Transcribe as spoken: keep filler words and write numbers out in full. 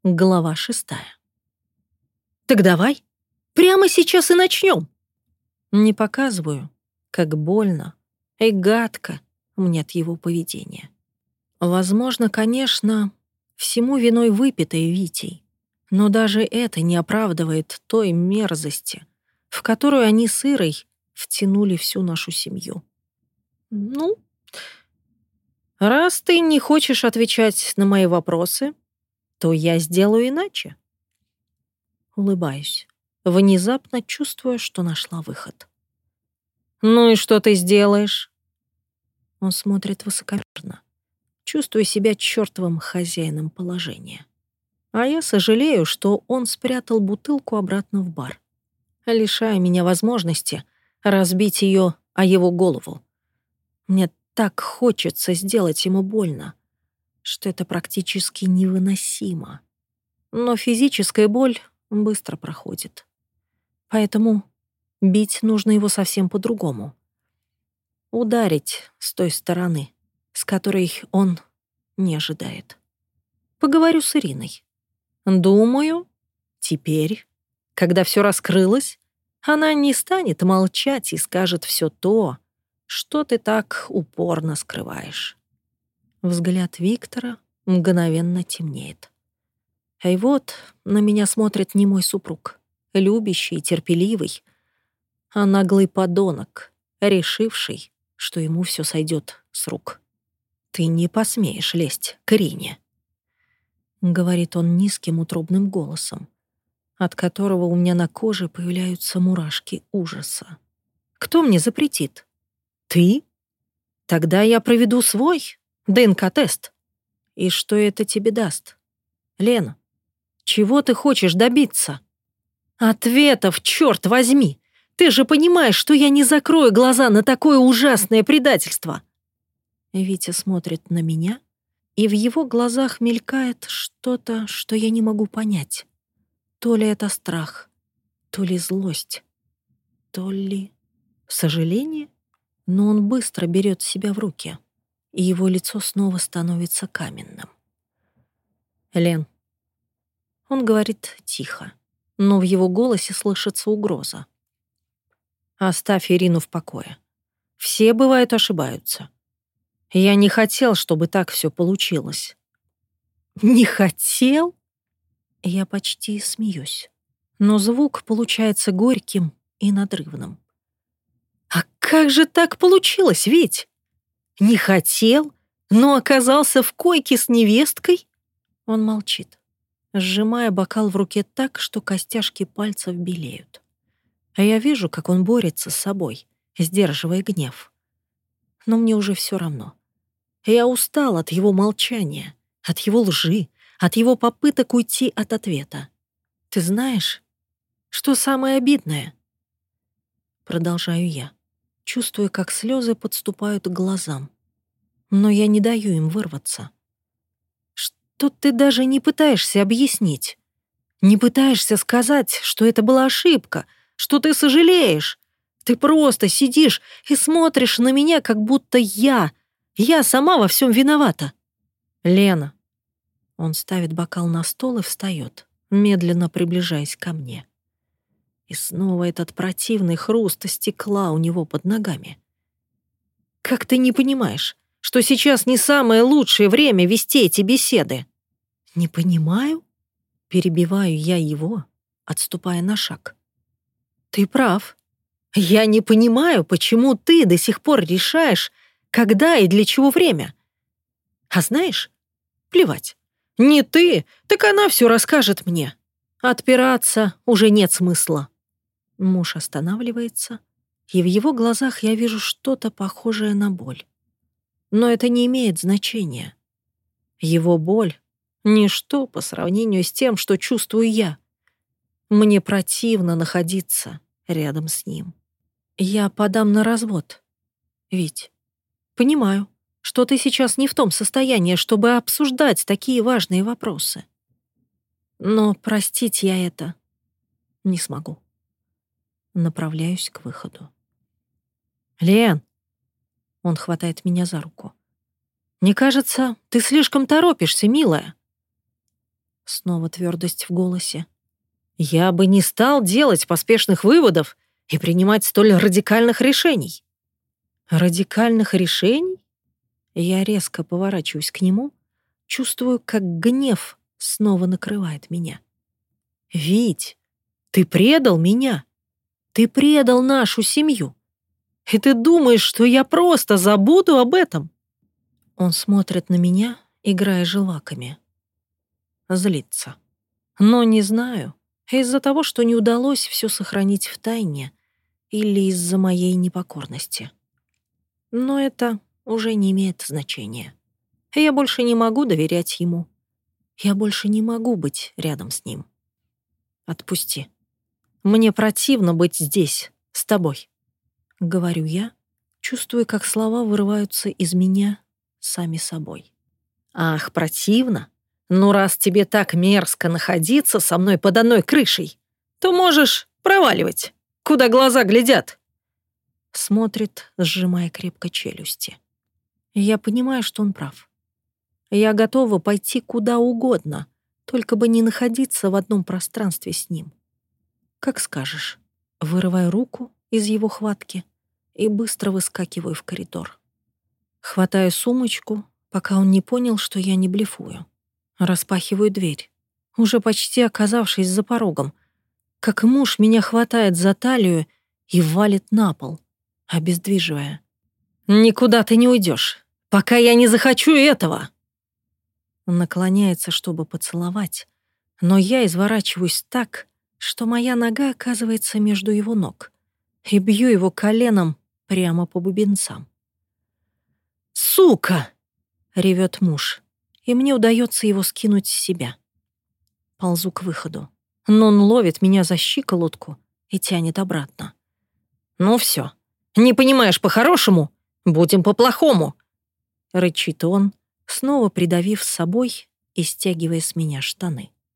Глава шестая. «Так давай, прямо сейчас и начнем. Не показываю, как больно и гадко мне от его поведения. Возможно, конечно, всему виной выпитое Витей, но даже это не оправдывает той мерзости, в которую они с Ирой втянули всю нашу семью. Ну, раз ты не хочешь отвечать на мои вопросы, то я сделаю иначе. Улыбаюсь, внезапно чувствуя, что нашла выход. «Ну и что ты сделаешь?» Он смотрит высокомерно, чувствуя себя чертовым хозяином положения. А я сожалею, что он спрятал бутылку обратно в бар, лишая меня возможности разбить ее о его голову. Мне так хочется сделать ему больно, что это практически невыносимо. Но физическая боль быстро проходит. Поэтому бить нужно его совсем по-другому. Ударить с той стороны, с которой он не ожидает. Поговорю с Ириной. Думаю, теперь, когда все раскрылось, она не станет молчать и скажет все то, что ты так упорно скрываешь. Взгляд Виктора мгновенно темнеет. И вот на меня смотрит не мой супруг, любящий и терпеливый, а наглый подонок, решивший, что ему все сойдет с рук. «Ты не посмеешь лезть к Ирине», — говорит он низким утробным голосом, от которого у меня на коже появляются мурашки ужаса. «Кто мне запретит? Ты? Тогда я проведу свой ДНК-тест. И что это тебе даст? Лена, чего ты хочешь добиться? Ответов, черт возьми! Ты же понимаешь, что я не закрою глаза на такое ужасное предательство!» Витя смотрит на меня, и в его глазах мелькает что-то, что я не могу понять. То ли это страх, то ли злость, то ли сожаление. Но он быстро берет себя в руки, и его лицо снова становится каменным. «Лен». Он говорит тихо, но в его голосе слышится угроза. «Оставь Ирину в покое. Все, бывают, ошибаются. Я не хотел, чтобы так все получилось». «Не хотел?» Я почти смеюсь, но звук получается горьким и надрывным. «А как же так получилось, ведь? Не хотел, но оказался в койке с невесткой?» Он молчит, сжимая бокал в руке так, что костяшки пальцев белеют. А я вижу, как он борется с собой, сдерживая гнев. Но мне уже все равно. Я устал от его молчания, от его лжи, от его попыток уйти от ответа. «Ты знаешь, что самое обидное?» Продолжаю я, чувствуя, как слезы подступают к глазам. Но я не даю им вырваться. «Что ты даже не пытаешься объяснить? Не пытаешься сказать, что это была ошибка, что ты сожалеешь. Ты просто сидишь и смотришь на меня, как будто я, я сама во всем виновата. Лена». Он ставит бокал на стол и встает, медленно приближаясь ко мне. И снова этот противный хруст стекла у него под ногами. «Как ты не понимаешь, что сейчас не самое лучшее время вести эти беседы?» «Не понимаю?» Перебиваю я его, отступая на шаг. «Ты прав. Я не понимаю, почему ты до сих пор решаешь, когда и для чего время. А знаешь, плевать. Не ты, так она все расскажет мне. Отпираться уже нет смысла». Муж останавливается, и в его глазах я вижу что-то похожее на боль. Но это не имеет значения. Его боль — ничто по сравнению с тем, что чувствую я. Мне противно находиться рядом с ним. Я подам на развод. Ведь понимаю, что ты сейчас не в том состоянии, чтобы обсуждать такие важные вопросы. Но простить я это не смогу. Направляюсь к выходу. «Лен!» Он хватает меня за руку. «Мне кажется, ты слишком торопишься, милая». Снова твердость в голосе. «Я бы не стал делать поспешных выводов и принимать столь радикальных решений». «Радикальных решений?» Я резко поворачиваюсь к нему, чувствую, как гнев снова накрывает меня. «Вить, ты предал меня. Ты предал нашу семью. И ты думаешь, что я просто забуду об этом?» Он смотрит на меня, играя желваками. Злится. Но не знаю, из-за того, что не удалось все сохранить в тайне, или из-за моей непокорности. Но это уже не имеет значения. Я больше не могу доверять ему. Я больше не могу быть рядом с ним. Отпусти. Мне противно быть здесь, с тобой. Говорю я, чувствуя, как слова вырываются из меня сами собой. Ах, противно? Ну, раз тебе так мерзко находиться со мной под одной крышей, то можешь проваливать, куда глаза глядят. Смотрит, сжимая крепко челюсти. Я понимаю, что он прав. Я готова пойти куда угодно, только бы не находиться в одном пространстве с ним. Как скажешь. Вырываю руку из его хватки и быстро выскакиваю в коридор. Хватаю сумочку, пока он не понял, что я не блефую. Распахиваю дверь, уже почти оказавшись за порогом, как муж меня хватает за талию и валит на пол, обездвиживая. «Никуда ты не уйдешь, пока я не захочу этого!» Он наклоняется, чтобы поцеловать, но я изворачиваюсь так, что моя нога оказывается между его ног, и бью его коленом прямо по бубенцам. «Сука!» — ревет муж, и мне удается его скинуть с себя. Ползу к выходу, но он ловит меня за щиколотку и тянет обратно. «Ну все, не понимаешь по-хорошему? Будем по-плохому!» — рычит он, снова придавив с собой и стягивая с меня штаны.